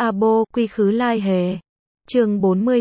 Abo, quy khứ lai hề. Chương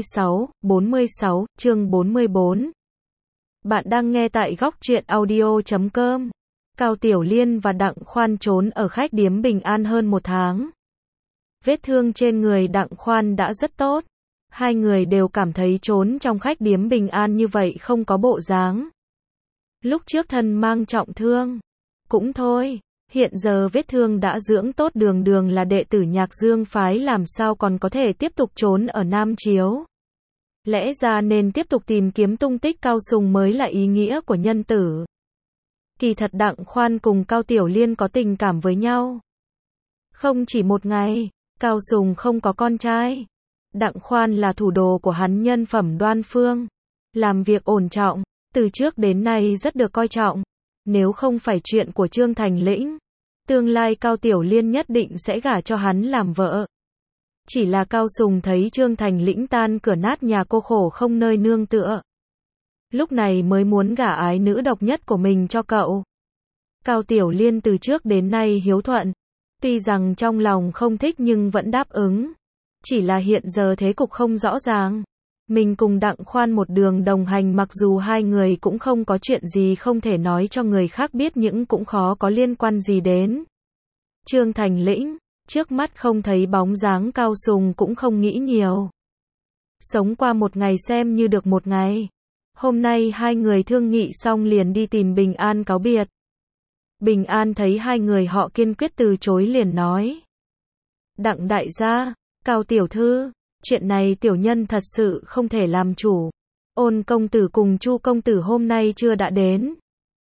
46, chương 44. Bạn đang nghe tại góc truyện audio.com. Cao Tiểu Liên và Đặng Khoan trốn ở khách điếm Bình An hơn một tháng. Vết thương trên người Đặng Khoan đã rất tốt. Hai người đều cảm thấy trốn trong khách điếm Bình An như vậy không có bộ dáng. Lúc trước thân mang trọng thương. Cũng thôi, hiện giờ vết thương đã dưỡng tốt, đường đường là đệ tử Nhạc Dương phái làm sao còn có thể tiếp tục trốn ở Nam Chiếu. Lẽ ra nên tiếp tục tìm kiếm tung tích Cao Sùng mới là ý nghĩa của nhân tử. Kỳ thật Đặng Khoan cùng Cao Tiểu Liên có tình cảm với nhau. Không chỉ một ngày, Cao Sùng không có con trai. Đặng Khoan là thủ đồ của hắn, nhân phẩm đoan phương, làm việc ổn trọng, từ trước đến nay rất được coi trọng. Nếu không phải chuyện của Trương Thành Lĩnh, tương lai Cao Tiểu Liên nhất định sẽ gả cho hắn làm vợ. Chỉ là Cao Sùng thấy Trương Thành Lĩnh tan cửa nát nhà, cô khổ không nơi nương tựa. Lúc này mới muốn gả ái nữ độc nhất của mình cho cậu. Cao Tiểu Liên từ trước đến nay hiếu thuận, tuy rằng trong lòng không thích nhưng vẫn đáp ứng. Chỉ là hiện giờ thế cục không rõ ràng. Mình cùng Đặng Khoan một đường đồng hành, mặc dù hai người cũng không có chuyện gì không thể nói cho người khác biết, nhưng cũng khó có liên quan gì đến Trương Thành Lĩnh. Trước mắt không thấy bóng dáng, Cao Sùng cũng không nghĩ nhiều. Sống qua một ngày xem như được một ngày. Hôm nay hai người thương nghị xong liền đi tìm Bình An cáo biệt. Bình An thấy hai người họ kiên quyết từ chối liền nói: Đặng đại gia, Cao tiểu thư, chuyện này tiểu nhân thật sự không thể làm chủ. Ôn công tử cùng Chu công tử hôm nay chưa đã đến.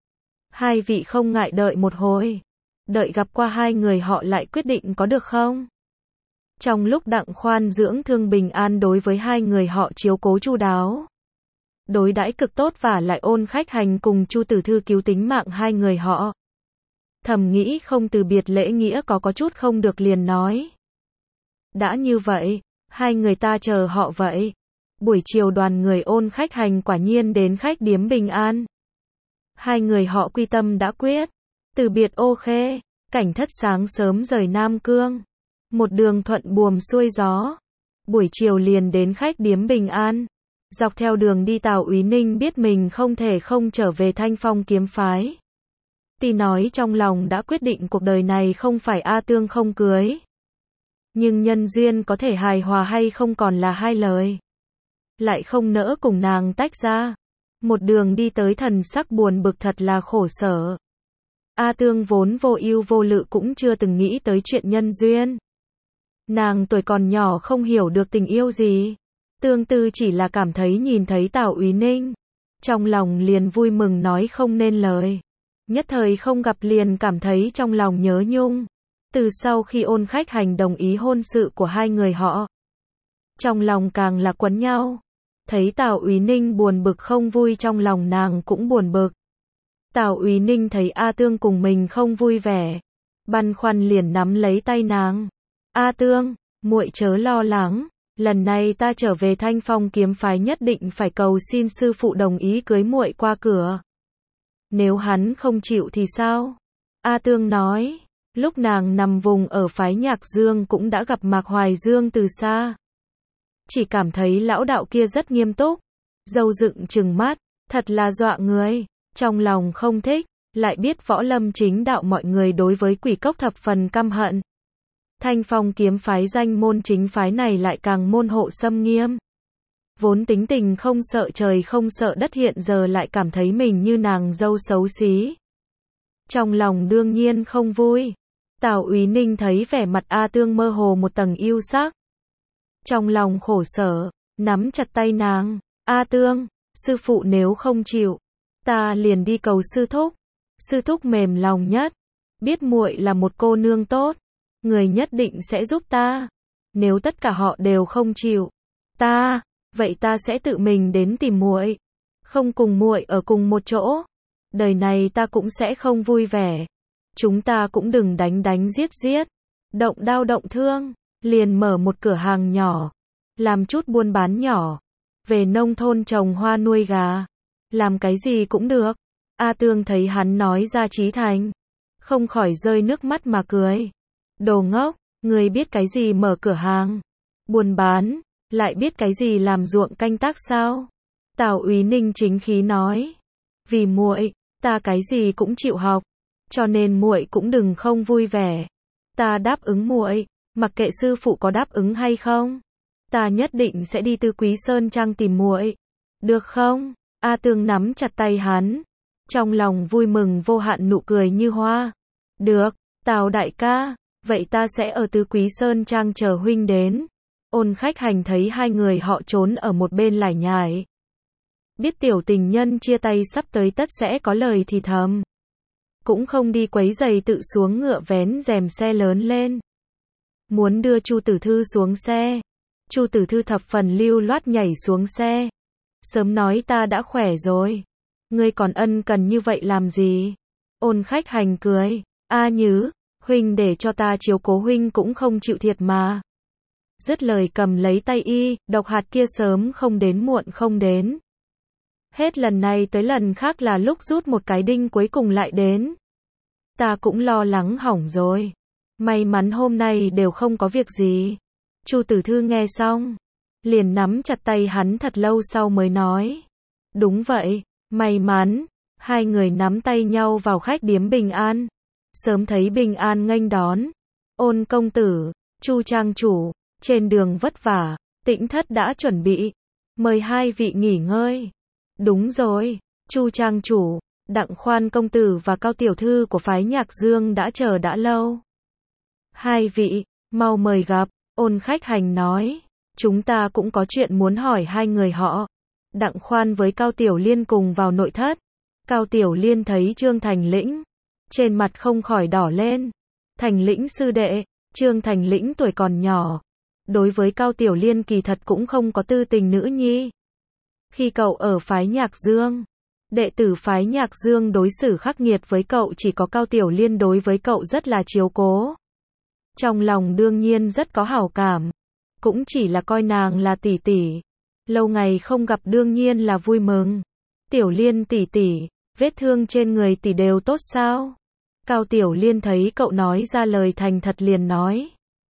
Hai vị không ngại đợi một hồi, đợi gặp qua hai người họ lại quyết định có được không? Trong lúc Đặng Khoan dưỡng thương, Bình An đối với hai người họ chiếu cố chu đáo, đối đãi cực tốt, và lại ôn khách hành cùng Chu tử thư cứu tính mạng hai người họ. Thầm nghĩ không từ biệt lễ nghĩa có chút không được liền nói: đã như vậy, hai người ta chờ họ vậy. Buổi chiều đoàn người ôn khách hành quả nhiên đến khách điếm Bình An. Hai người họ quy tâm đã quyết, từ biệt Ô Khê, Cảnh Thất sáng sớm rời Nam Cương, một đường thuận buồm xuôi gió. Buổi chiều liền đến khách điếm Bình An. Dọc theo đường đi, Tào Úy Ninh biết mình không thể không trở về Thanh Phong kiếm phái. Tuy nói trong lòng đã quyết định cuộc đời này không phải A Tương không cưới, nhưng nhân duyên có thể hài hòa hay không còn là hai lời. Lại không nỡ cùng nàng tách ra. Một đường đi tới thần sắc buồn bực, thật là khổ sở. A Tương vốn vô ưu vô lự, cũng chưa từng nghĩ tới chuyện nhân duyên. Nàng tuổi còn nhỏ không hiểu được tình yêu gì. Tương tư chỉ là cảm thấy nhìn thấy Tào Úy Ninh, trong lòng liền vui mừng nói không nên lời. Nhất thời không gặp liền cảm thấy trong lòng nhớ nhung. Từ sau khi ôn khách hành đồng ý hôn sự của hai người họ, trong lòng càng là quấn nhau. Thấy Tào Úy Ninh buồn bực không vui, trong lòng nàng cũng buồn bực. Tào Úy Ninh thấy A Tương cùng mình không vui vẻ, băn khoăn liền nắm lấy tay nàng: A Tương, muội chớ lo lắng, lần này ta trở về Thanh Phong kiếm phái nhất định phải cầu xin sư phụ đồng ý cưới muội qua cửa. Nếu hắn không chịu thì sao? A Tương nói. Lúc nàng nằm vùng ở phái Nhạc Dương cũng đã gặp Mạc Hoài Dương từ xa. Chỉ cảm thấy lão đạo kia rất nghiêm túc, râu dựng trừng mắt, thật là dọa người. Trong lòng không thích, lại biết võ lâm chính đạo mọi người đối với Quỷ Cốc thập phần căm hận. Thanh Phong kiếm phái danh môn chính phái này lại càng môn hộ xâm nghiêm. Vốn tính tình không sợ trời không sợ đất, hiện giờ lại cảm thấy mình như nàng dâu xấu xí. Trong lòng đương nhiên không vui. Tào Úy Ninh thấy vẻ mặt A Tương mơ hồ một tầng yêu sắc, trong lòng khổ sở, nắm chặt tay nàng: A Tương, sư phụ nếu không chịu, ta liền đi cầu sư thúc. Sư thúc mềm lòng nhất, biết muội là một cô nương tốt, người nhất định sẽ giúp ta. Nếu tất cả họ đều không chịu vậy ta sẽ tự mình đến tìm muội, không cùng muội ở cùng một chỗ, đời này ta cũng sẽ không vui vẻ. Chúng ta cũng đừng đánh đánh giết giết, động đao động thương, liền mở một cửa hàng nhỏ, làm chút buôn bán nhỏ, về nông thôn trồng hoa nuôi gà, làm cái gì cũng được. A Tương thấy hắn nói ra chí thành, không khỏi rơi nước mắt mà cười. Đồ ngốc, Ngươi biết cái gì mở cửa hàng, buôn bán, lại biết cái gì làm ruộng canh tác sao? Tào Úy Ninh chính khí nói. Vì muội, ta cái gì cũng chịu học, cho nên muội cũng đừng không vui vẻ. Ta đáp ứng muội, mặc kệ sư phụ có đáp ứng hay không, ta nhất định sẽ đi Tư Quý Sơn Trang tìm muội. Được không? A Tương nắm chặt tay hắn, trong lòng vui mừng vô hạn, nụ cười như hoa. Được, Tào đại ca, vậy ta sẽ ở Tư Quý Sơn Trang chờ huynh đến. Ôn Khách Hành thấy hai người họ trốn ở một bên lải nhải. Biết tiểu tình nhân chia tay sắp tới tất sẽ có lời thì thầm. Cũng không đi quấy giày, tự xuống ngựa vén rèm xe lớn lên. Muốn đưa Chu Tử Thư xuống xe. Chu Tử Thư thập phần lưu loát nhảy xuống xe. Sớm nói ta đã khỏe rồi. Ngươi còn ân cần như vậy làm gì? Ôn Khách Hành cười. A Nhứ, huynh để cho ta chiếu cố huynh cũng không chịu thiệt mà. Dứt lời cầm lấy tay y, độc hạt kia sớm không đến muộn không đến. Hết lần này tới lần khác là lúc rút một cái đinh cuối cùng lại đến. Ta cũng lo lắng hỏng rồi. May mắn hôm nay đều không có việc gì. Chu Tử Thư nghe xong, liền nắm chặt tay hắn thật lâu sau mới nói. Đúng vậy, may mắn. Hai người nắm tay nhau vào khách điếm Bình An. Sớm thấy Bình An nghênh đón. Ôn công tử, Chu trang chủ, trên đường vất vả, Tĩnh thất đã chuẩn bị. Mời hai vị nghỉ ngơi. Đúng rồi, Chu trang chủ, Đặng Khoan công tử và Cao tiểu thư của phái Nhạc Dương đã chờ đã lâu. Hai vị, mau mời gặp. Ôn Khách Hành nói. Chúng ta cũng có chuyện muốn hỏi hai người họ. Đặng Khoan với Cao Tiểu Liên cùng vào nội thất. Cao Tiểu Liên thấy Trương Thành Lĩnh, trên mặt không khỏi đỏ lên. Thành Lĩnh sư đệ, Trương Thành Lĩnh tuổi còn nhỏ. Đối với Cao Tiểu Liên kỳ thật cũng không có tư tình nữ nhi. Khi cậu ở phái Nhạc Dương, đệ tử phái Nhạc Dương đối xử khắc nghiệt với cậu, chỉ có Cao Tiểu Liên đối với cậu rất là chiếu cố. Trong lòng đương nhiên rất có hảo cảm, cũng chỉ là coi nàng là tỷ tỷ. Lâu ngày không gặp đương nhiên là vui mừng. Tiểu Liên tỷ tỷ, vết thương trên người tỷ đều tốt sao? Cao Tiểu Liên thấy cậu nói ra lời thành thật liền nói.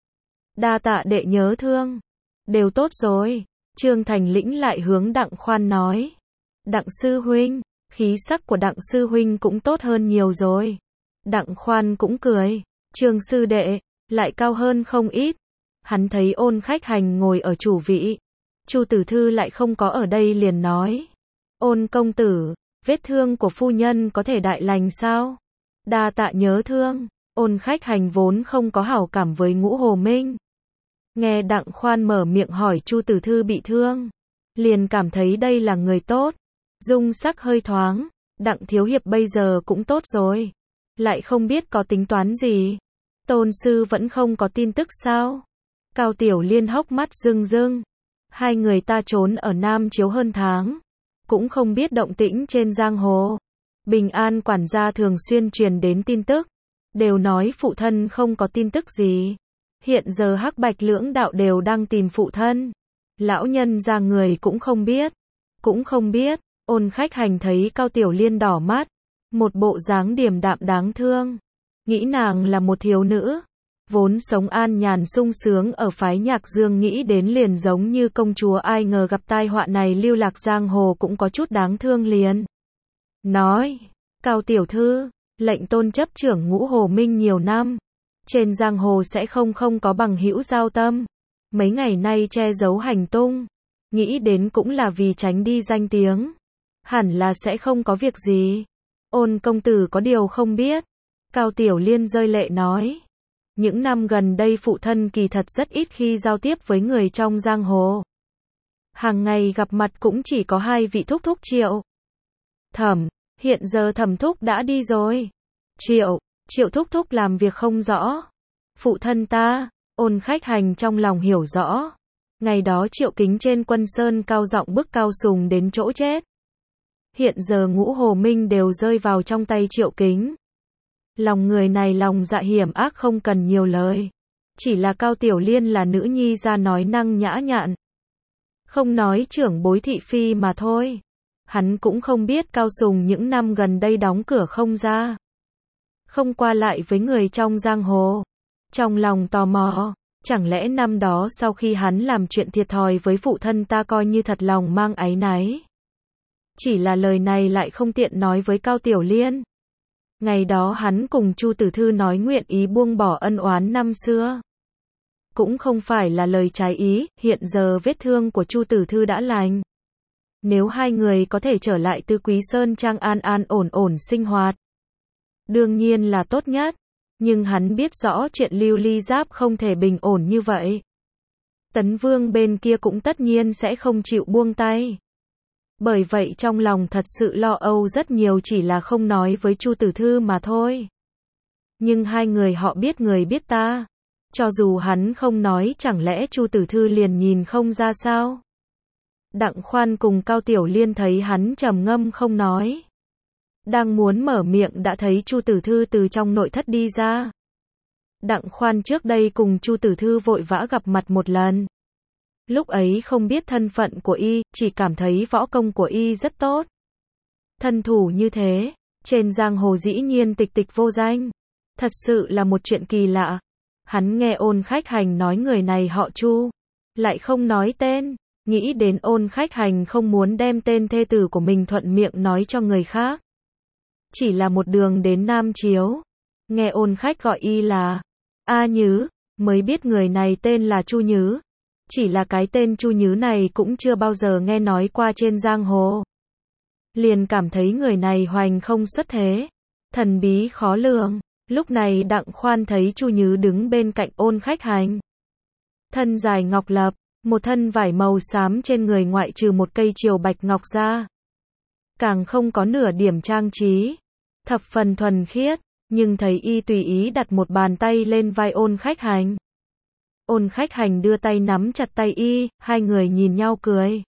Đa tạ đệ nhớ thương. Đều tốt rồi. Trương Thành Lĩnh lại hướng Đặng Khoan nói. Đặng sư huynh, khí sắc của Đặng sư huynh cũng tốt hơn nhiều rồi. Đặng Khoan cũng cười. Trương sư đệ, lại cao hơn không ít. Hắn thấy Ôn Khách Hành ngồi ở chủ vị. Chu Tử Thư lại không có ở đây liền nói. Ôn công tử, vết thương của phu nhân có thể đại lành sao? Đa tạ nhớ thương. Ôn Khách Hành vốn không có hảo cảm với Ngũ Hồ Minh. Nghe Đặng Khoan mở miệng hỏi Chu Tử Thư bị thương, liền cảm thấy đây là người tốt. Dung sắc hơi thoáng. Đặng thiếu hiệp bây giờ cũng tốt rồi. Lại không biết có tính toán gì. Tôn sư vẫn không có tin tức sao? Cao Tiểu Liên hốc mắt rưng rưng. Hai người ta trốn ở Nam Chiếu hơn tháng, cũng không biết động tĩnh trên giang hồ. Bình An quản gia thường xuyên truyền đến tin tức, đều nói phụ thân không có tin tức gì. Hiện giờ Hắc Bạch lưỡng đạo đều đang tìm phụ thân. Lão nhân ra người cũng không biết. Cũng không biết. Ôn Khách Hành thấy Cao Tiểu Liên đỏ mắt, một bộ dáng điềm đạm đáng thương. Nghĩ nàng là một thiếu nữ, vốn sống an nhàn sung sướng ở phái Nhạc Dương, nghĩ đến liền giống như công chúa, ai ngờ gặp tai họa này lưu lạc giang hồ cũng có chút đáng thương liền. Nói, Cao tiểu thư, lệnh tôn chấp trưởng Ngũ Hồ Minh nhiều năm. Trên giang hồ sẽ không có bằng hữu giao tâm. Mấy ngày nay che giấu hành tung. Nghĩ đến cũng là vì tránh đi danh tiếng. Hẳn là sẽ không có việc gì. Ôn công tử có điều không biết. Cao Tiểu Liên rơi lệ nói. Những năm gần đây phụ thân kỳ thật rất ít khi giao tiếp với người trong giang hồ. Hàng ngày gặp mặt cũng chỉ có hai vị thúc thúc Triệu Thẩm, hiện giờ Thẩm thúc đã đi rồi. Triệu thúc thúc làm việc không rõ. Phụ thân ta, Ôn Khách Hành trong lòng hiểu rõ. Ngày đó Triệu Kính trên Quân Sơn cao giọng bức Cao Sùng đến chỗ chết. Hiện giờ Ngũ Hồ Minh đều rơi vào trong tay Triệu Kính. Lòng người này lòng dạ hiểm ác không cần nhiều lời. Chỉ là Cao Tiểu Liên là nữ nhi ra nói năng nhã nhặn. Không nói trưởng bối thị phi mà thôi. Hắn cũng không biết Cao Sùng những năm gần đây đóng cửa không ra. Không qua lại với người trong giang hồ. Trong lòng tò mò, chẳng lẽ năm đó sau khi hắn làm chuyện thiệt thòi với phụ thân ta coi như thật lòng mang áy náy. Chỉ là lời này lại không tiện nói với Cao Tiểu Liên. Ngày đó hắn cùng Chu Tử Thư nói nguyện ý buông bỏ ân oán năm xưa. Cũng không phải là lời trái ý, hiện giờ vết thương của Chu Tử Thư đã lành. Nếu hai người có thể trở lại Tứ Quý Sơn Trang an an ổn ổn sinh hoạt, đương nhiên là tốt nhất. Nhưng hắn biết rõ chuyện Lưu Ly Giáp không thể bình ổn như vậy. Tấn Vương bên kia cũng tất nhiên sẽ không chịu buông tay. Bởi vậy trong lòng thật sự lo âu rất nhiều, chỉ là không nói với Chu Tử Thư mà thôi. Nhưng hai người họ biết người biết ta. Cho dù hắn không nói, chẳng lẽ Chu Tử Thư liền nhìn không ra sao? Đặng Khoan cùng Cao Tiểu Liên thấy hắn trầm ngâm không nói. Đang muốn mở miệng đã thấy Chu Tử Thư từ trong nội thất đi ra. Đặng Khoan trước đây cùng Chu Tử Thư vội vã gặp mặt một lần. Lúc ấy không biết thân phận của y, chỉ cảm thấy võ công của y rất tốt. Thân thủ như thế, trên giang hồ dĩ nhiên tịch tịch vô danh. Thật sự là một chuyện kỳ lạ. Hắn nghe Ôn Khách Hành nói người này họ Chu, lại không nói tên, nghĩ đến Ôn Khách Hành không muốn đem tên thê tử của mình thuận miệng nói cho người khác. Chỉ là một đường đến Nam Chiếu, nghe Ôn Khách gọi y là A Nhứ, mới biết người này tên là Chu Nhứ. Chỉ là cái tên Chu Nhứ này cũng chưa bao giờ nghe nói qua trên giang hồ. Liền cảm thấy người này hoành không xuất thế, thần bí khó lường. Lúc này Đặng Khoan thấy Chu Nhứ đứng bên cạnh Ôn Khách Hành. Thân dài ngọc lập, một thân vải màu xám trên người ngoại trừ một cây triều bạch ngọc ra. Càng không có nửa điểm trang trí. Thập phần thuần khiết, nhưng thấy y tùy ý đặt một bàn tay lên vai Ôn Khách Hành. Ôn Khách Hành đưa tay nắm chặt tay y, hai người nhìn nhau cười.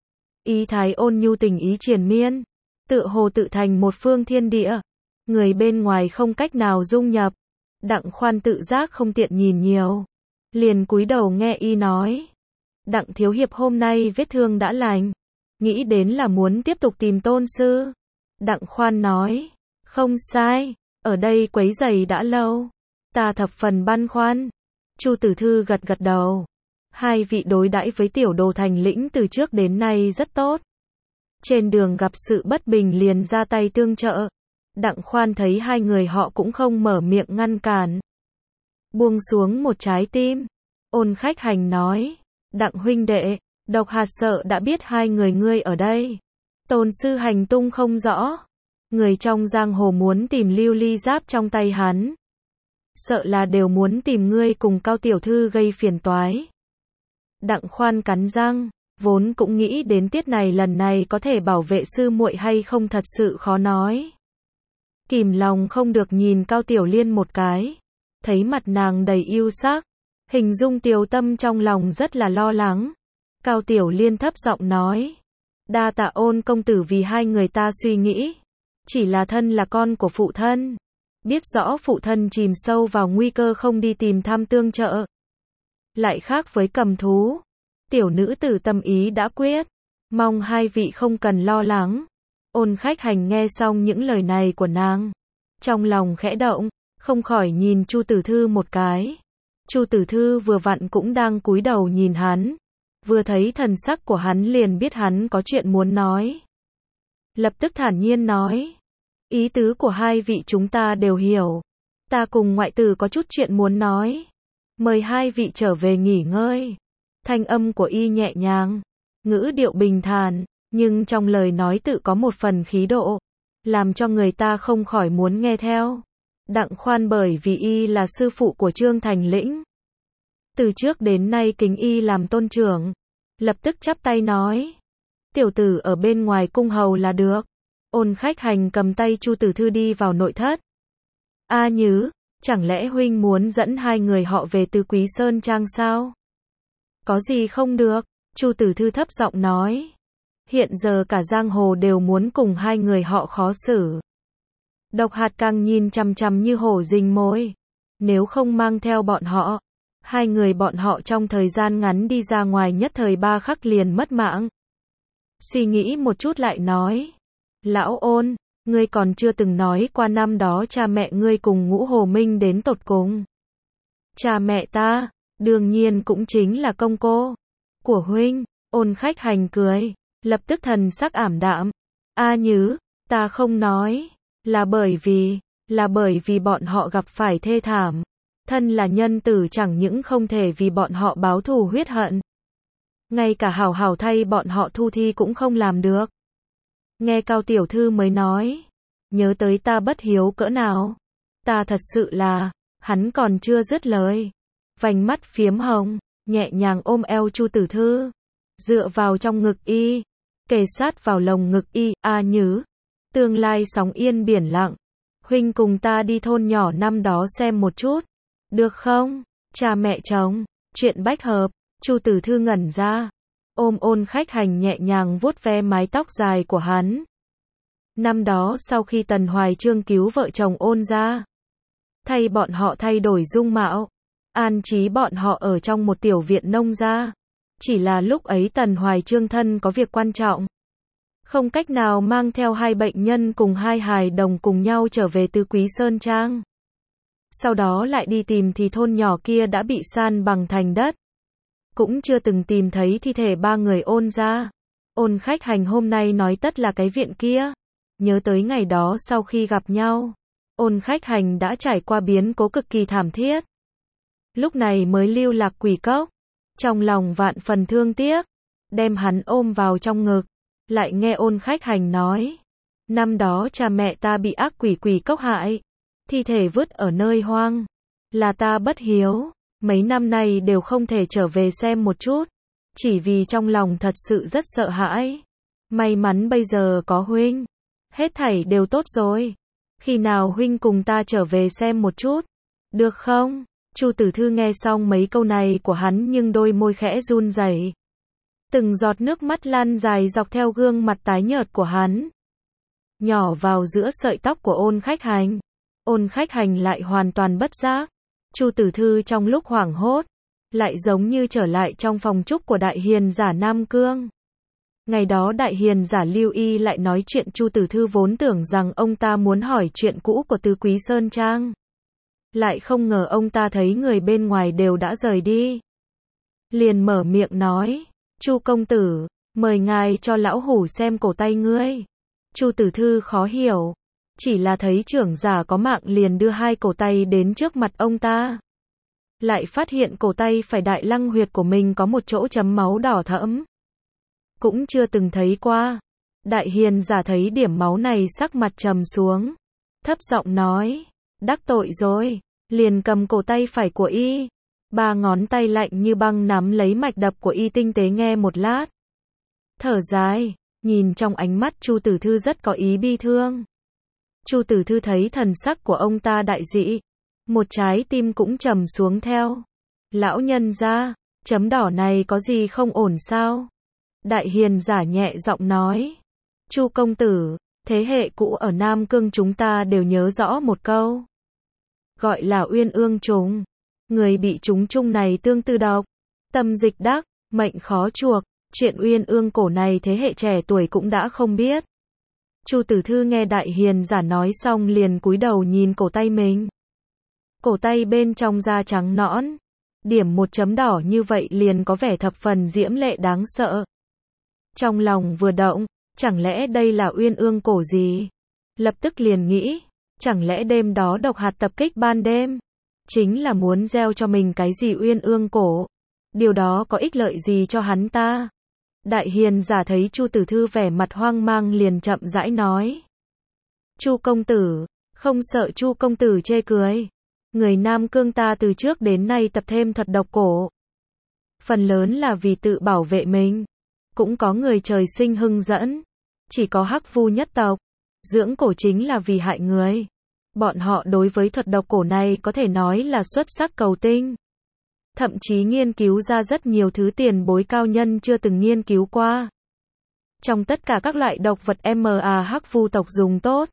Ý thái ôn nhu tình ý triền miên, tựa hồ tự thành một phương thiên địa. Người bên ngoài không cách nào dung nhập. Đặng Khoan tự giác không tiện nhìn nhiều, liền cúi đầu nghe y nói. Đặng thiếu hiệp hôm nay vết thương đã lành, nghĩ đến là muốn tiếp tục tìm tôn sư. Đặng Khoan nói, không sai, ở đây quấy rầy đã lâu, ta thập phần băn khoăn. Chu Tử Thư gật gật đầu. Hai vị đối đãi với tiểu đồ Thành Lĩnh từ trước đến nay rất tốt. Trên đường gặp sự bất bình liền ra tay tương trợ. Đặng Khoan thấy hai người họ cũng không mở miệng ngăn cản. Buông xuống một trái tim. Ôn Khách Hành nói, Đặng huynh đệ, Độc Hạt sợ đã biết hai người ngươi ở đây. Tôn sư hành tung không rõ. Người trong giang hồ muốn tìm Lưu Ly Giáp trong tay hắn. Sợ là đều muốn tìm ngươi cùng Cao Tiểu Thư gây phiền toái. Đặng Khoan cắn răng, vốn cũng nghĩ đến tiết này lần này có thể bảo vệ sư muội hay không thật sự khó nói. Kìm lòng không được nhìn Cao Tiểu Liên một cái, thấy mặt nàng đầy yêu sắc, hình dung Tiểu Tâm trong lòng rất là lo lắng. Cao Tiểu Liên thấp giọng nói, đa tạ Ôn công tử vì hai người ta suy nghĩ, chỉ là thân là con của phụ thân, biết rõ phụ thân chìm sâu vào nguy cơ không đi tìm thăm tương trợ. Lại khác với Cầm Thú, tiểu nữ tử tâm ý đã quyết, mong hai vị không cần lo lắng. Ôn Khách Hành nghe xong những lời này của nàng, trong lòng khẽ động, không khỏi nhìn Chu Tử Thư một cái. Chu Tử Thư vừa vặn cũng đang cúi đầu nhìn hắn, vừa thấy thần sắc của hắn liền biết hắn có chuyện muốn nói. Lập tức thản nhiên nói, ý tứ của hai vị chúng ta đều hiểu, ta cùng ngoại tử có chút chuyện muốn nói, mời hai vị trở về nghỉ ngơi. Thanh âm của y nhẹ nhàng, ngữ điệu bình thản, nhưng trong lời nói tự có một phần khí độ, làm cho người ta không khỏi muốn nghe theo. Đặng Khoan bởi vì y là sư phụ của Trương Thành Lĩnh, từ trước đến nay kính y làm tôn trưởng, lập tức chắp tay nói, tiểu tử ở bên ngoài cung hầu là được. Ôn Khách Hành cầm tay Chu Tử Thư đi vào nội thất. A Nhứ, chẳng lẽ huynh muốn dẫn hai người họ về Tứ Quý Sơn Trang sao? Có gì không được? Chu Tử Thư thấp giọng nói. Hiện giờ cả giang hồ đều muốn cùng hai người họ khó xử. Độc Hạt càng nhìn chằm chằm như hổ rình mồi. Nếu không mang theo bọn họ, hai người bọn họ trong thời gian ngắn đi ra ngoài nhất thời 3 khắc liền mất mạng. Suy nghĩ một chút lại nói, lão Ôn, ngươi còn chưa từng nói qua năm đó cha mẹ ngươi cùng Ngũ Hồ Minh đến tột cùng. Cha mẹ ta, đương nhiên cũng chính là công cô của huynh. Ôn Khách Hành cười, lập tức thần sắc ảm đạm. A Nhứ, ta không nói, là bởi vì bọn họ gặp phải thê thảm. Thân là nhân tử chẳng những không thể vì bọn họ báo thù huyết hận, ngay cả hảo hảo thay bọn họ thu thi cũng không làm được. Nghe Cao tiểu thư mới nói, nhớ tới ta bất hiếu cỡ nào. Ta thật sự là, hắn còn chưa dứt lời. Vành mắt phiếm hồng, nhẹ nhàng ôm eo Chu Tử Thư, dựa vào trong ngực y, kề sát vào lồng ngực y. A Nhứ, tương lai sóng yên biển lặng, huynh cùng ta đi thôn nhỏ năm đó xem một chút, được không? Cha mẹ chồng, chuyện bách hợp. Chu Tử Thư ngẩn ra, ôm Ôn Khách Hành nhẹ nhàng vuốt ve mái tóc dài của hắn. Năm đó sau khi Tần Hoài Chương cứu vợ chồng Ôn gia, thay bọn họ thay đổi dung mạo, an trí bọn họ ở trong một tiểu viện nông gia. Chỉ là lúc ấy Tần Hoài Chương thân có việc quan trọng, không cách nào mang theo hai bệnh nhân cùng hai hài đồng cùng nhau trở về Tứ Quý Sơn Trang. Sau đó lại đi tìm thì thôn nhỏ kia đã bị san bằng thành đất. Cũng chưa từng tìm thấy thi thể ba người Ôn gia. Ôn Khách Hành hôm nay nói tất là cái viện kia. Nhớ tới ngày đó sau khi gặp nhau, Ôn Khách Hành đã trải qua biến cố cực kỳ thảm thiết. Lúc này mới lưu lạc quỷ cốc, trong lòng vạn phần thương tiếc, đem hắn ôm vào trong ngực, lại nghe Ôn Khách Hành nói, năm đó cha mẹ ta bị ác quỷ quỷ cốc hại, thi thể vứt ở nơi hoang, là ta bất hiếu, mấy năm nay đều không thể trở về xem một chút, chỉ vì trong lòng thật sự rất sợ hãi. May mắn bây giờ có huynh, hết thảy đều tốt rồi. Khi nào huynh cùng ta trở về xem một chút, được không? Chu Tử Thư nghe xong mấy câu này của hắn nhưng đôi môi khẽ run rẩy. Từng giọt nước mắt lan dài dọc theo gương mặt tái nhợt của hắn, nhỏ vào giữa sợi tóc của Ôn Khách Hành. Ôn Khách Hành lại hoàn toàn bất giác. Chu Tử Thư trong lúc hoảng hốt, lại giống như trở lại trong phòng trúc của đại hiền giả Nam Cương. Ngày đó đại hiền giả Lưu Y lại nói chuyện Chu Tử Thư vốn tưởng rằng ông ta muốn hỏi chuyện cũ của Tứ Quý Sơn Trang. Lại không ngờ ông ta thấy người bên ngoài đều đã rời đi. Liền mở miệng nói, Chu công tử, mời ngài cho lão hủ xem cổ tay ngươi. Chu Tử Thư khó hiểu, chỉ là thấy trưởng giả có mạng liền đưa hai cổ tay đến trước mặt ông ta. Lại phát hiện cổ tay phải đại lăng huyệt của mình có một chỗ chấm máu đỏ thẫm. Cũng chưa từng thấy qua. Đại hiền giả thấy điểm máu này sắc mặt trầm xuống, thấp giọng nói, đắc tội rồi, liền cầm cổ tay phải của y. Ba ngón tay lạnh như băng nắm lấy mạch đập của y tinh tế nghe một lát. Thở dài, nhìn trong ánh mắt Chu Tử Thư rất có ý bi thương. Chu Tử Thư thấy thần sắc của ông ta đại dị, một trái tim cũng trầm xuống theo. Lão nhân gia, chấm đỏ này có gì không ổn sao? Đại hiền giả nhẹ giọng nói, Chu công tử, thế hệ cũ ở Nam Cương chúng ta đều nhớ rõ một câu, gọi là uyên ương trùng. Người bị trúng chung này tương tư độc, tâm dịch đắc, mệnh khó chuộc. Chuyện uyên ương cổ này thế hệ trẻ tuổi cũng đã không biết. Chu Tử Thư nghe đại hiền giả nói xong liền cúi đầu nhìn cổ tay mình. Cổ tay bên trong da trắng nõn, điểm một chấm đỏ như vậy liền có vẻ thập phần diễm lệ đáng sợ. Trong lòng vừa động, chẳng lẽ đây là uyên ương cổ gì? Lập tức liền nghĩ, chẳng lẽ đêm đó độc hạt tập kích ban đêm, chính là muốn gieo cho mình cái gì uyên ương cổ? Điều đó có ích lợi gì cho hắn ta? Đại hiền giả thấy Chu Tử Thư vẻ mặt hoang mang liền chậm rãi nói, Chu công tử, không sợ Chu công tử chê cười. Người Nam Cương ta từ trước đến nay tập thêm thuật độc cổ, phần lớn là vì tự bảo vệ mình. Cũng có người trời sinh hưng dẫn, chỉ có Hắc Vu nhất tộc dưỡng cổ chính là vì hại người. Bọn họ đối với thuật độc cổ này có thể nói là xuất sắc cầu tinh, thậm chí nghiên cứu ra rất nhiều thứ tiền bối cao nhân chưa từng nghiên cứu qua. Trong tất cả các loại độc vật Hắc Vu tộc dùng tốt,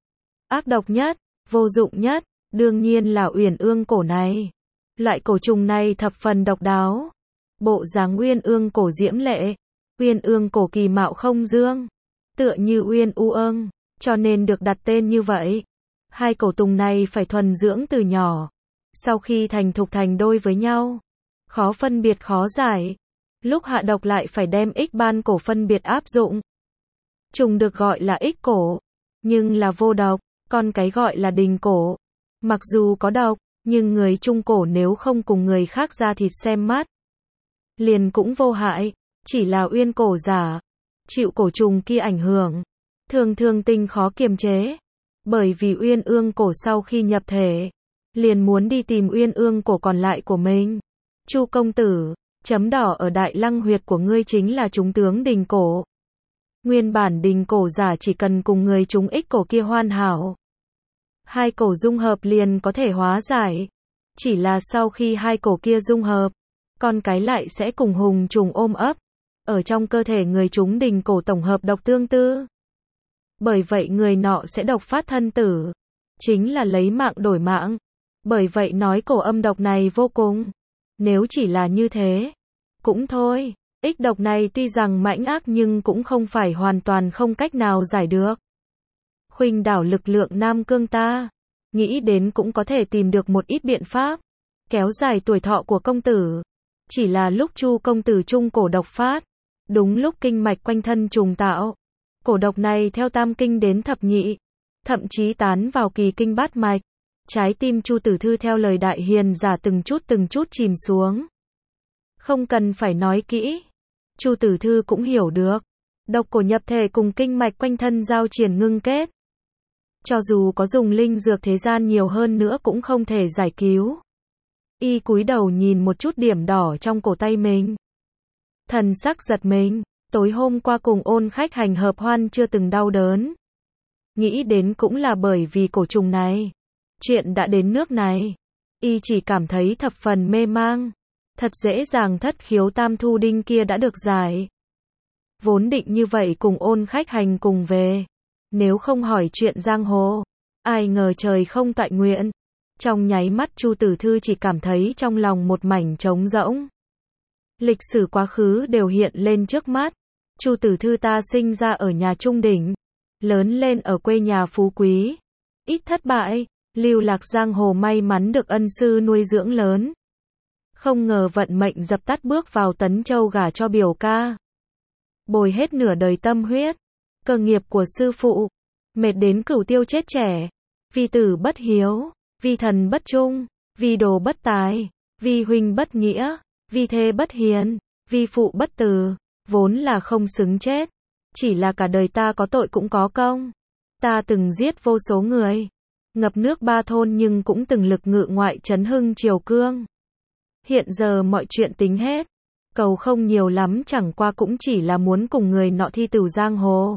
ác độc nhất, vô dụng nhất, đương nhiên là uyển ương cổ này. Loại cổ trùng này thập phần độc đáo, bộ dáng uyên ương cổ diễm lệ, uyên ương cổ kỳ mạo không dương, tựa như uyên u ương, cho nên được đặt tên như vậy. Hai cổ tùng này phải thuần dưỡng từ nhỏ, sau khi thành thục thành đôi với nhau, khó phân biệt khó giải. Lúc hạ độc lại phải đem ích ban cổ phân biệt áp dụng. Trùng được gọi là ích cổ, nhưng là vô độc, còn cái gọi là đình cổ. Mặc dù có độc, nhưng người trung cổ nếu không cùng người khác ra thịt xem mắt, liền cũng vô hại, chỉ là uyên cổ giả, chịu cổ trùng kia ảnh hưởng, thường thường tinh khó kiềm chế. Bởi vì uyên ương cổ sau khi nhập thể, liền muốn đi tìm uyên ương cổ còn lại của mình. Chu công tử, chấm đỏ ở đại lăng huyệt của ngươi chính là chúng tướng đình cổ. Nguyên bản đình cổ giả chỉ cần cùng người chúng ích cổ kia hoàn hảo, hai cổ dung hợp liền có thể hóa giải. Chỉ là sau khi hai cổ kia dung hợp, con cái lại sẽ cùng hùng trùng ôm ấp. Ở trong cơ thể người chúng đình cổ tổng hợp độc tương tư. Bởi vậy người nọ sẽ độc phát thân tử. Chính là lấy mạng đổi mạng. Bởi vậy nói cổ âm độc này vô cùng. Nếu chỉ là như thế, cũng thôi. Ích độc này tuy rằng mãnh ác nhưng cũng không phải hoàn toàn không cách nào giải được. Khuynh đảo lực lượng Nam Cương ta, nghĩ đến cũng có thể tìm được một ít biện pháp, kéo dài tuổi thọ của công tử. Chỉ là lúc Chu công tử trung cổ độc phát, đúng lúc kinh mạch quanh thân trùng tạo. Cổ độc này theo tam kinh đến thập nhị, thậm chí tán vào kỳ kinh bát mạch. Trái tim Chu tử thư theo lời đại hiền giả từng chút chìm xuống. Không cần phải nói kỹ, Chu tử thư cũng hiểu được. Độc cổ nhập thể cùng kinh mạch quanh thân giao triển ngưng kết. Cho dù có dùng linh dược thế gian nhiều hơn nữa cũng không thể giải cứu. Y cúi đầu nhìn một chút điểm đỏ trong cổ tay mình. Thần sắc giật mình, tối hôm qua cùng Ôn Khách Hành hợp hoan chưa từng đau đớn. Nghĩ đến cũng là bởi vì cổ trùng này. Chuyện đã đến nước này, Y chỉ cảm thấy thập phần mê mang. Thật dễ dàng thất khiếu tam thu đinh kia đã được giải. Vốn định như vậy cùng Ôn Khách Hành cùng về. Nếu không hỏi chuyện giang hồ, ai ngờ trời không toại nguyện. Trong nháy mắt Chu tử thư chỉ cảm thấy trong lòng một mảnh trống rỗng. Lịch sử quá khứ đều hiện lên trước mắt. Chu tử thư ta sinh ra ở nhà trung đỉnh, lớn lên ở quê nhà phú quý, ít thất bại, lưu lạc giang hồ, may mắn được ân sư nuôi dưỡng lớn. Không ngờ vận mệnh dập tắt, bước vào Tấn Châu gả cho biểu ca. Bồi hết nửa đời tâm huyết, cơ nghiệp của sư phụ, mệt đến cửu tiêu chết trẻ. Vì tử bất hiếu, vì thần bất trung, vì đồ bất tài, vì huynh bất nghĩa, vì thê bất hiền, vì phụ bất từ, vốn là không xứng chết. Chỉ là cả đời ta có tội cũng có công. Ta từng giết vô số người, ngập nước ba thôn, nhưng cũng từng lực ngự ngoại trấn hưng triều cương. Hiện giờ mọi chuyện tính hết, cầu không nhiều lắm, chẳng qua cũng chỉ là muốn cùng người nọ thi tửu giang hồ.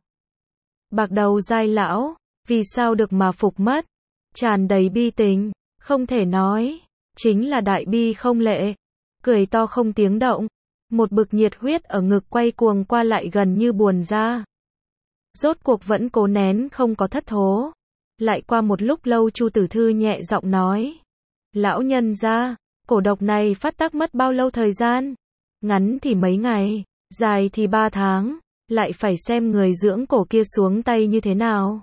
Bạc đầu giai lão, vì sao được mà phục mất, tràn đầy bi tình, không thể nói, chính là đại bi không lệ, cười to không tiếng động, một bực nhiệt huyết ở ngực quay cuồng qua lại gần như buồn ra. Rốt cuộc vẫn cố nén không có thất thố. Lại qua một lúc lâu Chu tử thư nhẹ giọng nói, lão nhân gia, cổ độc này phát tác mất bao lâu thời gian? Ngắn thì mấy ngày, dài thì 3 tháng, lại phải xem người dưỡng cổ kia xuống tay như thế nào.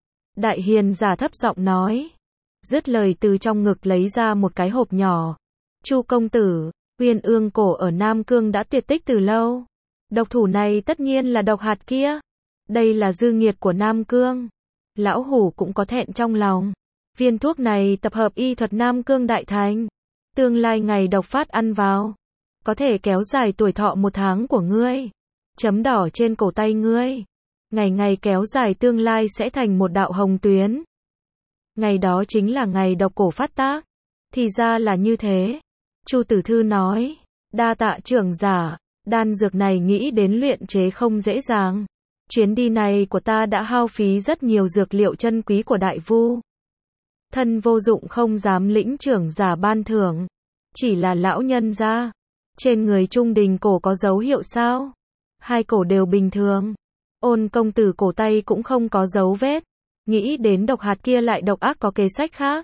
Đại hiền giả thấp giọng nói, dứt lời từ trong ngực lấy ra một cái hộp nhỏ. Chu công tử, uyên ương cổ ở Nam Cương đã tuyệt tích từ lâu. Độc thủ này tất nhiên là độc hạt kia. Đây là dư nghiệt của Nam Cương. Lão hủ cũng có thẹn trong lòng. Viên thuốc này tập hợp y thuật Nam Cương đại thành. Tương lai ngày độc phát ăn vào, có thể kéo dài tuổi thọ 1 tháng của ngươi. Chấm đỏ trên cổ tay ngươi, ngày ngày kéo dài, tương lai sẽ thành một đạo hồng tuyến. Ngày đó chính là ngày độc cổ phát tác. Thì ra là như thế. Chu tử thư nói, đa tạ trưởng giả, đan dược này nghĩ đến luyện chế không dễ dàng. Chuyến đi này của ta đã hao phí rất nhiều dược liệu chân quý của đại vu. Thân vô dụng không dám lĩnh trưởng giả ban thưởng. Chỉ là lão nhân gia, trên người trung đình cổ có dấu hiệu sao? Hai cổ đều bình thường. Ôn công tử cổ tay cũng không có dấu vết. Nghĩ đến độc hạt kia lại độc ác có kế sách khác.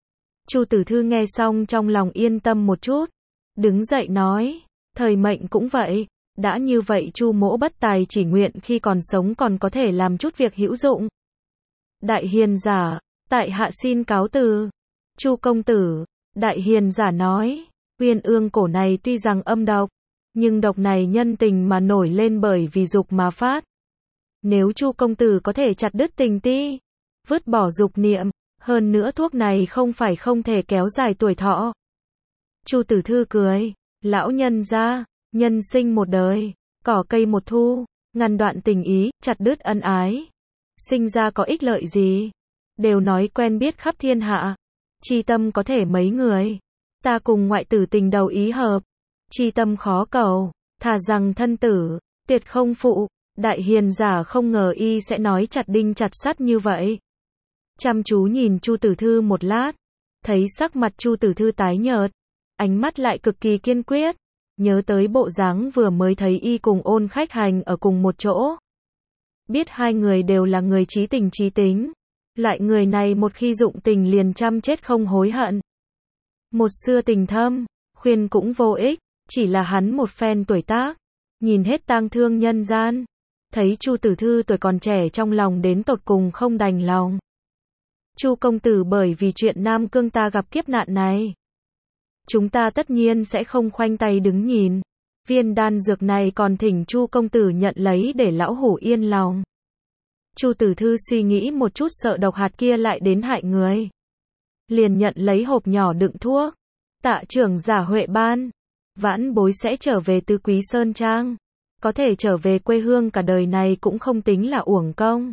Chu tử thư nghe xong trong lòng yên tâm một chút. Đứng dậy nói, thời mệnh cũng vậy. Đã như vậy Chu mỗ bất tài chỉ nguyện khi còn sống còn có thể làm chút việc hữu dụng. Đại hiền giả, tại hạ xin cáo từ. Chu công tử, Đại hiền giả nói, uyên ương cổ này tuy rằng âm độc, nhưng độc này nhân tình mà nổi lên bởi vì dục mà phát. Nếu Chu công tử có thể chặt đứt tình ti, vứt bỏ dục niệm, hơn nữa thuốc này không phải không thể kéo dài tuổi thọ. Chu Tử Thư cười, lão nhân gia, nhân sinh một đời, cỏ cây một thu, ngăn đoạn tình ý, chặt đứt ân ái. Sinh ra có ích lợi gì? Đều nói quen biết khắp thiên hạ. Chi tâm có thể mấy người? Ta cùng ngoại tử tình đầu ý hợp. Chi tâm khó cầu, thà rằng thân tử, tiệt không phụ. Đại hiền giả không ngờ y sẽ nói chặt đinh chặt sắt như vậy. Chăm chú nhìn Chu Tử Thư một lát, thấy sắc mặt Chu Tử Thư tái nhợt, ánh mắt lại cực kỳ kiên quyết, nhớ tới bộ dáng vừa mới thấy y cùng Ôn Khách Hành ở cùng một chỗ. Biết hai người đều là người chí tình chí tính, loại người này một khi dụng tình liền chăm chết không hối hận. Một xưa tình thâm, khuyên cũng vô ích, chỉ là hắn một phen tuổi tác, nhìn hết tang thương nhân gian, thấy Chu Tử Thư tuổi còn trẻ trong lòng đến tột cùng không đành lòng. Chu công tử bởi vì chuyện Nam Cương ta gặp kiếp nạn này, chúng ta tất nhiên sẽ không khoanh tay đứng nhìn. Viên đan dược này còn thỉnh Chu công tử nhận lấy để lão hủ yên lòng. Chu Tử Thư suy nghĩ một chút sợ độc hạt kia lại đến hại người, liền nhận lấy hộp nhỏ đựng thuốc. Tạ trưởng giả Huệ ban, vãn bối sẽ trở về Tứ Quý Sơn Trang, có thể trở về quê hương cả đời này cũng không tính là uổng công.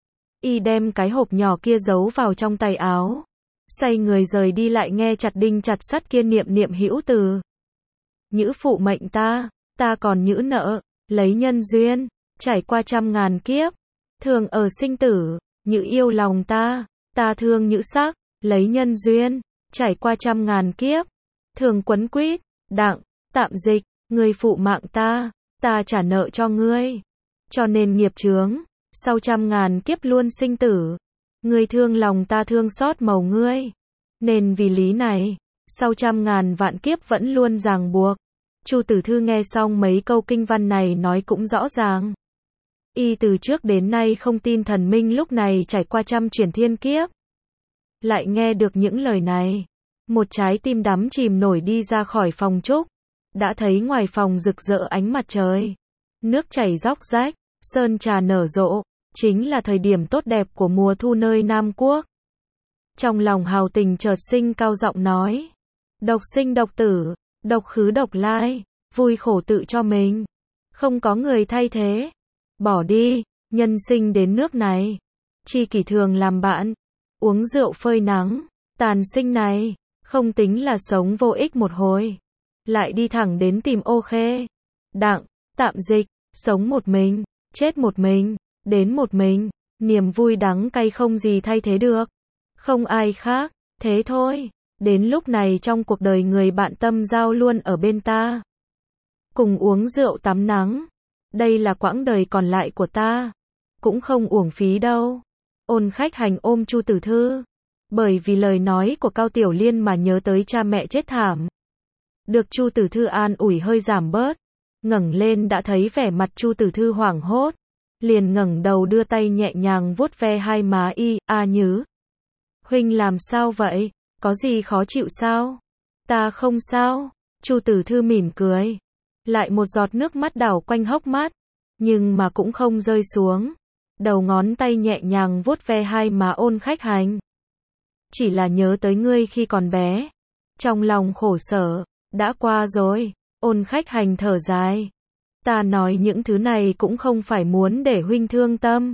Y đem cái hộp nhỏ kia giấu vào trong tay áo, xoay người rời đi, lại nghe chặt đinh chặt sắt kia niệm niệm hữu từ. Nhữ phụ mệnh ta còn nhữ nợ, lấy nhân duyên, trải qua trăm ngàn kiếp, thường ở sinh tử, nhữ yêu lòng ta thương nhữ sắc, lấy nhân duyên, trải qua trăm ngàn kiếp, thường quấn quýt, đặng, tạm dịch, ngươi phụ mạng ta trả nợ cho ngươi. Cho nên nghiệp chướng, sau trăm ngàn kiếp luôn sinh tử. Ngươi thương lòng ta thương xót mầu ngươi. Nên vì lý này, sau trăm ngàn vạn kiếp vẫn luôn ràng buộc. Chu Tử Thư nghe xong mấy câu kinh văn này nói cũng rõ ràng. Y từ trước đến nay không tin thần minh lúc này trải qua trăm chuyển thiên kiếp. Lại nghe được những lời này, một trái tim đắm chìm nổi đi ra khỏi phòng trúc. Đã thấy ngoài phòng rực rỡ ánh mặt trời, nước chảy róc rách, sơn trà nở rộ, chính là thời điểm tốt đẹp của mùa thu nơi Nam Quốc. Trong lòng hào tình chợt sinh cao giọng nói, độc sinh độc tử, độc khứ độc lai, vui khổ tự cho mình, không có người thay thế. Bỏ đi, nhân sinh đến nước này, chi kỷ thường làm bạn, uống rượu phơi nắng, tàn sinh này, không tính là sống vô ích một hồi. Lại đi thẳng đến tìm Ô Khê. Đặng, tạm dịch, sống một mình, chết một mình, đến một mình, niềm vui đắng cay không gì thay thế được. Không ai khác, thế thôi. Đến lúc này trong cuộc đời người bạn tâm giao luôn ở bên ta. Cùng uống rượu tắm nắng. Đây là quãng đời còn lại của ta. Cũng không uổng phí đâu. Ôn Khách Hành ôm Chu Tử Thư. Bởi vì lời nói của Cao Tiểu Liên mà nhớ tới cha mẹ chết thảm. Được Chu Tử Thư an ủi hơi giảm bớt. Ngẩng lên đã thấy vẻ mặt Chu Tử Thư hoảng hốt. Liền ngẩng đầu đưa tay nhẹ nhàng vuốt ve hai má y. A Nhứ, huynh làm sao vậy? Có gì khó chịu sao? Ta không sao. Chu Tử Thư mỉm cười. Lại một giọt nước mắt đảo quanh hốc mắt. Nhưng mà cũng không rơi xuống. Đầu ngón tay nhẹ nhàng vuốt ve hai má Ôn Khách Hành. Chỉ là nhớ tới ngươi khi còn bé. Trong lòng khổ sở. Đã qua rồi. Ôn Khách Hành thở dài. Ta nói những thứ này cũng không phải muốn để huynh thương tâm.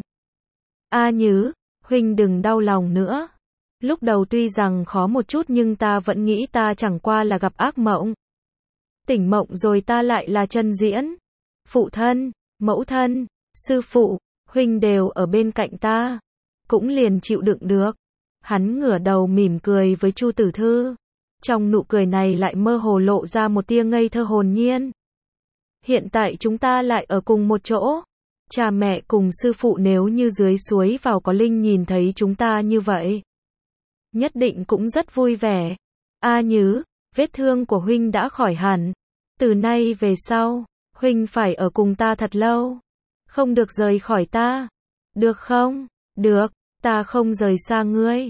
A Nhứ, huynh đừng đau lòng nữa. Lúc đầu tuy rằng khó một chút nhưng ta vẫn nghĩ ta chẳng qua là gặp ác mộng. Tỉnh mộng rồi ta lại là chân diễn. Phụ thân, mẫu thân, sư phụ, huynh đều ở bên cạnh ta. Cũng liền chịu đựng được. Hắn ngửa đầu mỉm cười với Chu Tử Thư. Trong nụ cười này lại mơ hồ lộ ra một tia ngây thơ hồn nhiên. Hiện tại chúng ta lại ở cùng một chỗ. Cha mẹ cùng sư phụ nếu như dưới suối vào có linh nhìn thấy chúng ta như vậy, nhất định cũng rất vui vẻ. A Nhứ, vết thương của huynh đã khỏi hẳn. Từ nay về sau, huynh phải ở cùng ta thật lâu. Không được rời khỏi ta. Được không? Được, ta không rời xa ngươi.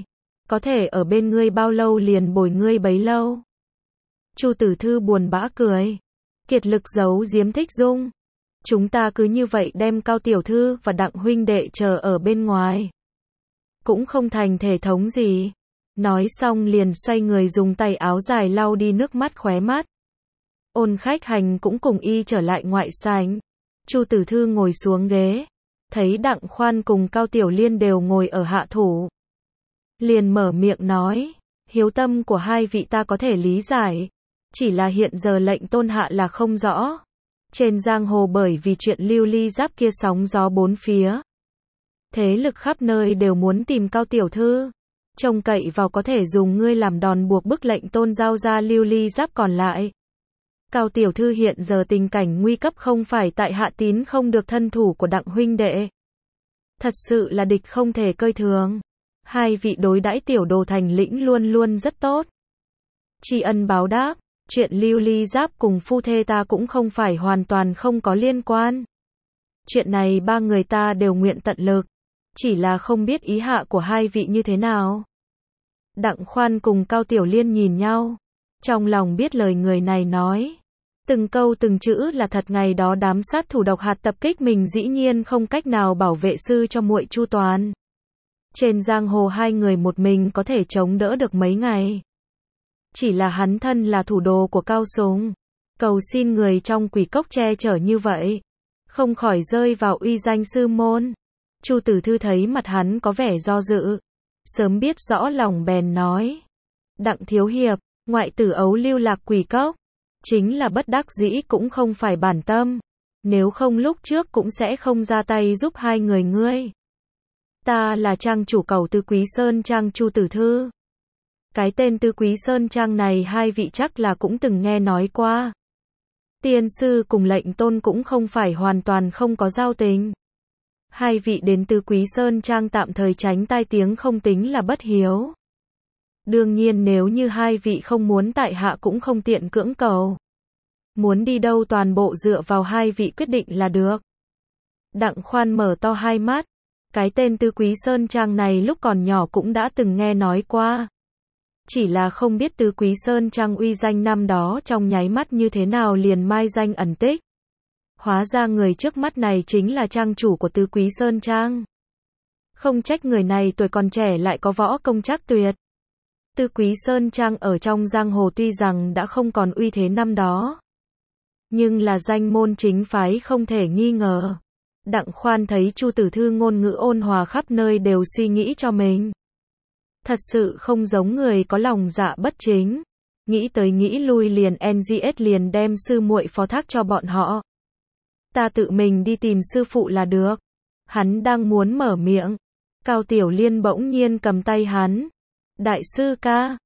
có thể ở bên ngươi bao lâu liền bồi ngươi bấy lâu. Chu Tử Thư buồn bã cười. Kiệt lực giấu giếm Thích Dung. Chúng ta cứ như vậy đem Cao tiểu thư và Đặng huynh đệ chờ ở bên ngoài. Cũng không thành thể thống gì. Nói xong liền xoay người dùng tay áo dài lau đi nước mắt khóe mắt. Ôn Khách Hành cũng cùng y trở lại ngoại sảnh. Chu Tử Thư ngồi xuống ghế. Thấy Đặng Khoan cùng Cao Tiểu Liên đều ngồi ở hạ thủ. Liền mở miệng nói. Hiếu tâm của hai vị ta có thể lý giải. Chỉ là hiện giờ lệnh tôn hạ là không rõ. Trên giang hồ bởi vì chuyện Lưu Ly Giáp kia sóng gió bốn phía. Thế lực khắp nơi đều muốn tìm Cao tiểu thư. Trông cậy vào có thể dùng ngươi làm đòn buộc bức lệnh tôn giao ra Lưu Ly Giáp còn lại. Cao tiểu thư hiện giờ tình cảnh nguy cấp không phải tại Hạ Tín không được thân thủ của Đặng huynh đệ. Thật sự là địch không thể coi thường. Hai vị đối đãi tiểu đồ thành lĩnh luôn luôn rất tốt. Tri ân báo đáp. Chuyện Lưu Ly Giáp cùng phu thê ta cũng không phải hoàn toàn không có liên quan. Chuyện này ba người ta đều nguyện tận lực. Chỉ là không biết ý hạ của hai vị như thế nào. Đặng Khoan cùng Cao Tiểu Liên nhìn nhau. Trong lòng biết lời người này nói. Từng câu từng chữ là thật, ngày đó đám sát thủ độc hạt tập kích mình dĩ nhiên không cách nào bảo vệ sư cho muội chu toàn. Trên giang hồ hai người một mình có thể chống đỡ được mấy ngày. Chỉ là hắn thân là thủ đồ của Cao Sùng. Cầu xin người trong Quỷ Cốc che chở như vậy. Không khỏi rơi vào uy danh sư môn. Chu Tử Thư thấy mặt hắn có vẻ do dự. Sớm biết rõ lòng bèn nói. Đặng thiếu hiệp, ngoại tử ấu lưu lạc Quỷ Cốc. Chính là bất đắc dĩ cũng không phải bản tâm. Nếu không lúc trước cũng sẽ không ra tay giúp hai người ngươi. Ta là trang chủ Cầu Tư Quý Sơn Trang Chu Tử Thư. Cái tên Tư Quý Sơn Trang này hai vị chắc là cũng từng nghe nói qua. Tiên sư cùng lệnh tôn cũng không phải hoàn toàn không có giao tình. Hai vị đến Tư Quý Sơn Trang tạm thời tránh tai tiếng không tính là bất hiếu. Đương nhiên nếu như hai vị không muốn tại hạ cũng không tiện cưỡng cầu. Muốn đi đâu toàn bộ dựa vào hai vị quyết định là được. Đặng Khoan mở to hai mắt. Cái tên Tư Quý Sơn Trang này lúc còn nhỏ cũng đã từng nghe nói qua. Chỉ là không biết Tư Quý Sơn Trang uy danh năm đó trong nháy mắt như thế nào liền mai danh ẩn tích. Hóa ra người trước mắt này chính là trang chủ của Tư Quý Sơn Trang. Không trách người này tuổi còn trẻ lại có võ công trác tuyệt. Tư Quý Sơn Trang ở trong giang hồ tuy rằng đã không còn uy thế năm đó. Nhưng là danh môn chính phái không thể nghi ngờ. Đặng Khoan thấy Chu Tử Thư ngôn ngữ ôn hòa khắp nơi đều suy nghĩ cho mình. Thật sự không giống người có lòng dạ bất chính. Nghĩ tới nghĩ lui liền NGS liền đem sư muội phó thác cho bọn họ. Ta tự mình đi tìm sư phụ là được. Hắn đang muốn mở miệng. Cao Tiểu Liên bỗng nhiên cầm tay hắn. Đại sư ca,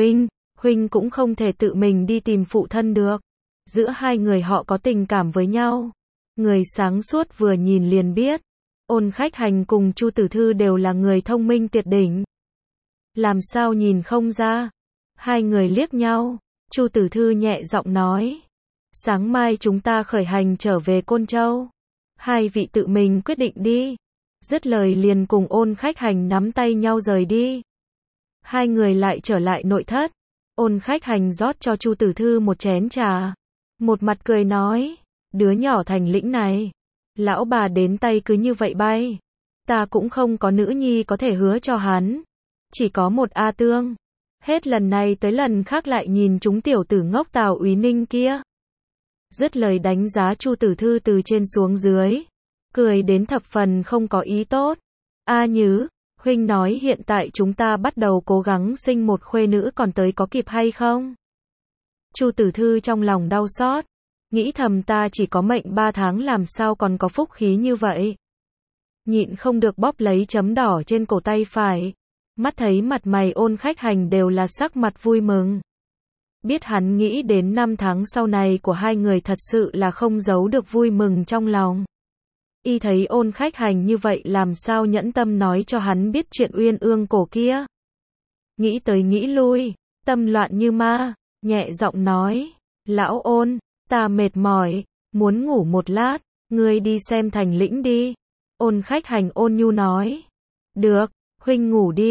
huynh cũng không thể tự mình đi tìm phụ thân được. Giữa hai người họ có tình cảm với nhau. Người sáng suốt vừa nhìn liền biết. Ôn Khách Hành cùng Chu Tử Thư đều là người thông minh tuyệt đỉnh. Làm sao nhìn không ra? Hai người liếc nhau. Chu Tử Thư nhẹ giọng nói. Sáng mai chúng ta khởi hành trở về Côn Châu. Hai vị tự mình quyết định đi. Dứt lời liền cùng Ôn Khách Hành nắm tay nhau rời đi. Hai người lại trở lại nội thất. Ôn Khách Hành rót cho Chu Tử Thư một chén trà. Một mặt cười nói. Đứa nhỏ thành lĩnh này. Lão bà đến tay cứ như vậy bay. Ta cũng không có nữ nhi có thể hứa cho hắn. Chỉ có một A Tương. Hết lần này tới lần khác lại nhìn chúng tiểu tử ngốc Tào Úy Ninh kia. Dứt lời đánh giá Chu Tử Thư từ trên xuống dưới. Cười đến thập phần không có ý tốt. A Nhứ, huynh nói hiện tại chúng ta bắt đầu cố gắng sinh một khuê nữ còn tới có kịp hay không? Chu Tử Thư trong lòng đau xót. Nghĩ thầm ta chỉ có mệnh 3 tháng làm sao còn có phúc khí như vậy. Nhịn không được bóp lấy chấm đỏ trên cổ tay phải. Mắt thấy mặt mày Ôn Khách Hành đều là sắc mặt vui mừng. Biết hắn nghĩ đến 5 tháng sau này của hai người thật sự là không giấu được vui mừng trong lòng. Y thấy Ôn Khách Hành như vậy làm sao nhẫn tâm nói cho hắn biết chuyện uyên ương cổ kia. Nghĩ tới nghĩ lui, tâm loạn như ma, nhẹ giọng nói. Lão Ôn, ta mệt mỏi, muốn ngủ một lát, ngươi đi xem thành lĩnh đi. Ôn Khách Hành ôn nhu nói. Được, huynh ngủ đi,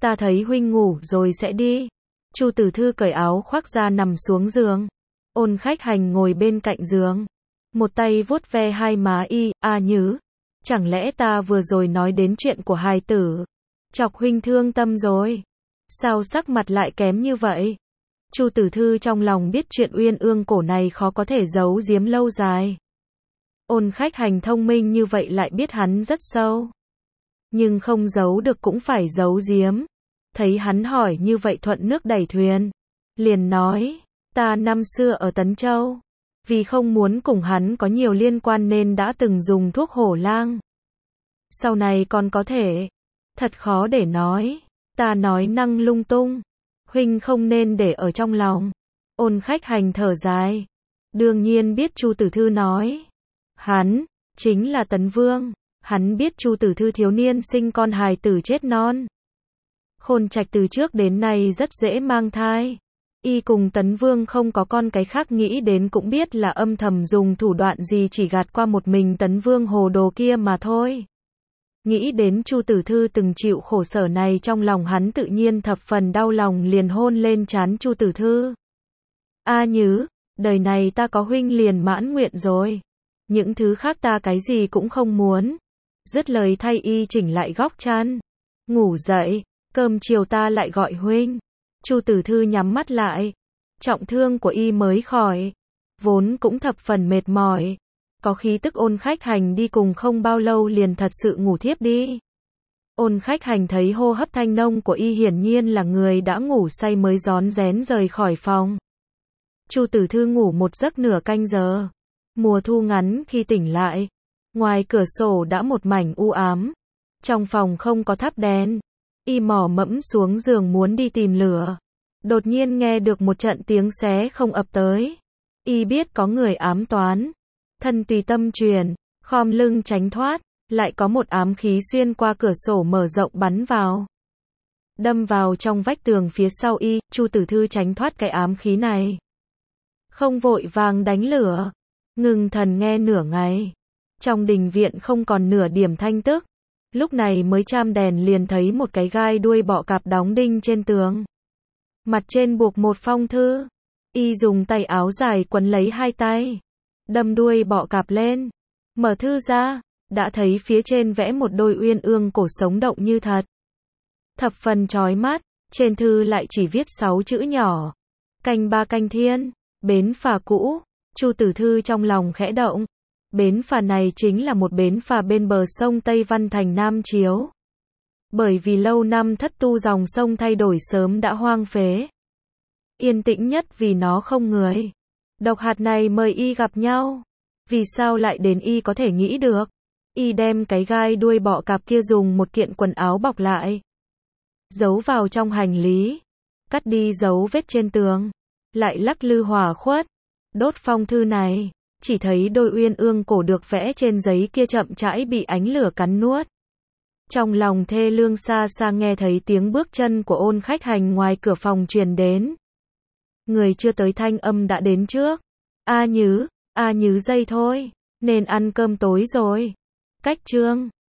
ta thấy huynh ngủ rồi sẽ đi. Chu Tử Thư cởi áo khoác ra nằm xuống giường. Ôn Khách Hành ngồi bên cạnh giường. Một tay vuốt ve hai má y, Nhứ. Chẳng lẽ ta vừa rồi nói đến chuyện của hài tử? Chọc huynh thương tâm rồi. Sao sắc mặt lại kém như vậy? Chu Tử Thư trong lòng biết chuyện uyên ương cổ này khó có thể giấu giếm lâu dài. Ôn Khách Hành thông minh như vậy lại biết hắn rất sâu. Nhưng không giấu được cũng phải giấu giếm. Thấy hắn hỏi như vậy thuận nước đẩy thuyền. Liền nói, ta năm xưa ở Tấn Châu. Vì không muốn cùng hắn có nhiều liên quan nên đã từng dùng thuốc hổ lang. Sau này còn có thể. Thật khó để nói. Ta nói năng lung tung. Huynh không nên để ở trong lòng. Ôn Khách Hành thở dài. Đương nhiên biết Chu Tử Thư nói. Hắn, chính là Tấn Vương. Hắn biết Chu Tử Thư thiếu niên sinh con hài tử chết non. Khôn Trạch từ trước đến nay rất dễ mang thai. Y cùng Tấn Vương không có con cái khác nghĩ đến cũng biết là âm thầm dùng thủ đoạn gì chỉ gạt qua một mình Tấn Vương hồ đồ kia mà thôi. Nghĩ đến Chu Tử Thư từng chịu khổ sở này trong lòng hắn tự nhiên thập phần đau lòng liền hôn lên trán Chu Tử Thư. Nhứ, đời này ta có huynh liền mãn nguyện rồi. Những thứ khác ta cái gì cũng không muốn. Dứt lời thay y chỉnh lại góc chăn. Ngủ dậy, cơm chiều ta lại gọi huynh. Chu Tử Thư nhắm mắt lại. Trọng thương của y mới khỏi. Vốn cũng thập phần mệt mỏi. Có khí tức Ôn Khách Hành đi cùng không bao lâu liền thật sự ngủ thiếp đi. Ôn Khách Hành thấy hô hấp thanh nông của y hiển nhiên là người đã ngủ say mới rón rén rời khỏi phòng. Chu Tử Thư ngủ một giấc nửa canh giờ. Mùa thu ngắn khi tỉnh lại. Ngoài cửa sổ đã một mảnh u ám. Trong phòng không có thắp đèn. Y mò mẫm xuống giường muốn đi tìm lửa. Đột nhiên nghe được một trận tiếng xé không ập tới. Y biết có người ám toán. Thân tùy tâm truyền, khom lưng tránh thoát. Lại có một ám khí xuyên qua cửa sổ mở rộng bắn vào. Đâm vào trong vách tường phía sau y. Chu Tử Thư tránh thoát cái ám khí này. Không vội vàng đánh lửa. Ngừng thần nghe nửa ngày. Trong đình viện không còn nửa điểm thanh tức. Lúc này mới cham đèn liền thấy một cái gai đuôi bọ cạp đóng đinh trên tường. Mặt trên buộc một phong thư. Y dùng tay áo dài quấn lấy hai tay. Đâm đuôi bọ cạp lên. Mở thư ra. Đã thấy phía trên vẽ một đôi uyên ương cổ sống động như thật. Thập phần chói mắt. Trên thư lại chỉ viết 6 chữ nhỏ. Canh ba canh thiên. Bến phà cũ. Chu Tử Thư trong lòng khẽ động. Bến phà này chính là một bến phà bên bờ sông Tây Văn thành Nam Chiếu. Bởi vì lâu năm thất tu dòng sông thay đổi sớm đã hoang phế. Yên tĩnh nhất vì nó không người. Độc hạt này mời y gặp nhau. Vì sao lại đến y có thể nghĩ được. Y đem cái gai đuôi bọ cạp kia dùng một kiện quần áo bọc lại. Giấu vào trong hành lý. Cắt đi dấu vết trên tường. Lại lắc lư hỏa khuất. Đốt phong thư này. Chỉ thấy đôi uyên ương cổ được vẽ trên giấy kia chậm rãi bị ánh lửa cắn nuốt. Trong lòng thê lương xa xa nghe thấy tiếng bước chân của Ôn Khách Hành ngoài cửa phòng truyền đến. Người chưa tới thanh âm đã đến trước. Nhứ, Nhứ dây thôi. Nên ăn cơm tối rồi. Cách chương